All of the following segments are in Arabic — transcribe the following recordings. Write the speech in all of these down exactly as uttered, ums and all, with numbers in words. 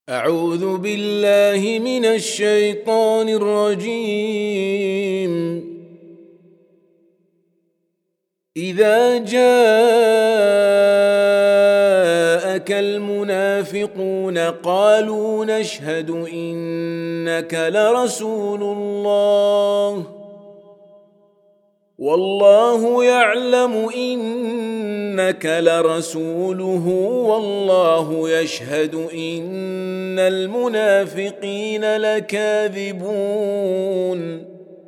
أعوذ بالله من الشيطان الرجيم. إذا جاءك المنافقون قالوا نشهد إنك لرسول الله والله يعلم إنك لرسوله والله يشهد إن المنافقين لكاذبون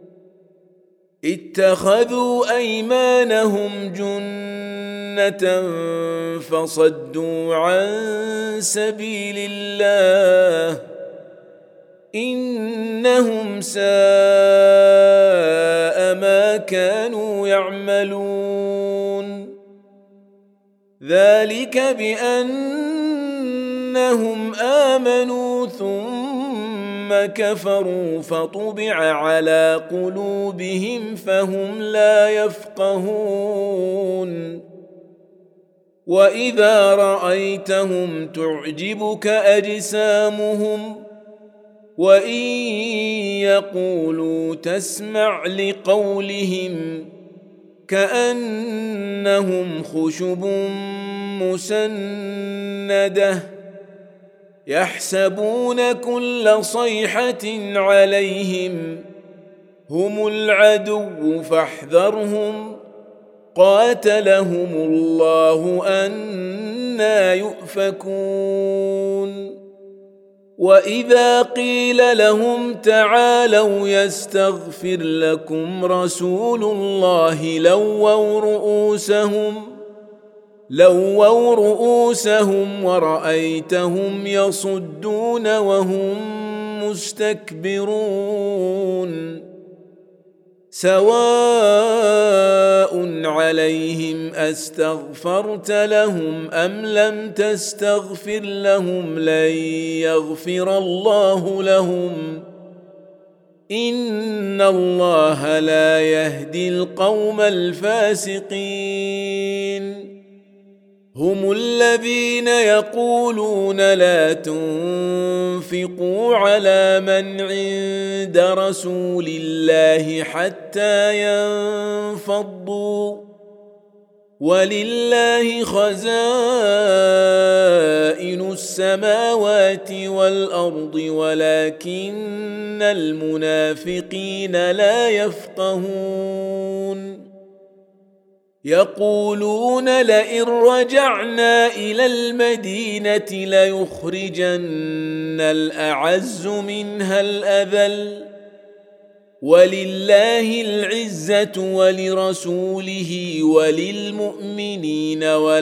اتخذوا أيمانهم جنة فصدوا عن سبيل الله إنهم ساء ما كانوا يعملون ذلك بأنهم آمنوا ثم كفروا فطبع على قلوبهم فهم لا يفقهون وإذا رأيتهم تعجبك أجسامهم وإن يقولوا تسمع لقولهم كأنهم خشب مسندة يحسبون كل صيحة عليهم هم العدو فاحذرهم قاتلهم الله أنى يؤفكون وإذا قيل لهم تعالوا يستغفر لكم رسول الله لووا رؤوسهم لووا رؤوسهم ورأيتهم يصدون وهم مستكبرون سواء عليهم أستغفرت لهم أم لم تستغفر لهم لن يغفر الله لهم إن الله لا يهدي القوم الفاسقين هم الذين يقولون لا تنفقوا على من عند رسول الله حتى ينفضوا ولله خزائن السماوات والأرض ولكن المنافقين لا يفقهون يقولون لئن رجعنا إلى المدينة ليخرجن الأعز منها الأذل ولله العزة ولرسوله وللمؤمنين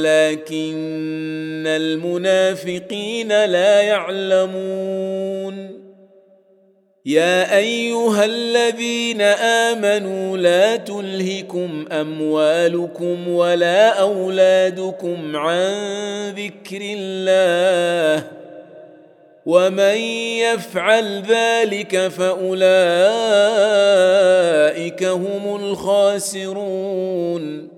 ولكن المنافقين لا يعلمون يا أيها الذين آمنوا لا تلهكم أموالكم ولا أولادكم عن ذكر الله ومن يفعل ذلك فأولئك هم الخاسرون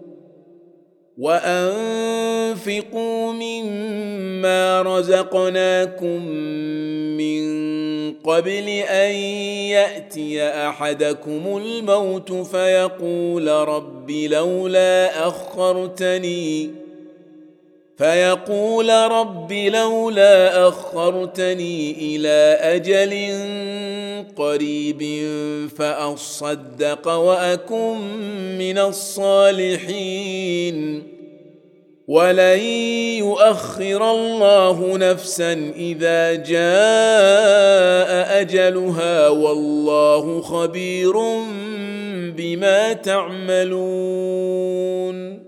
وأنفقوا مما رزقناكم من قبل أن يأتي أحدكم الموت فيقول رب لولا أخرتني فيقول رب لولا أخرتني إلى أجل قريب فأصدق وأكن من الصالحين ولن يؤخر الله نفسا إذا جاء أجلها والله خبير بما تعملون.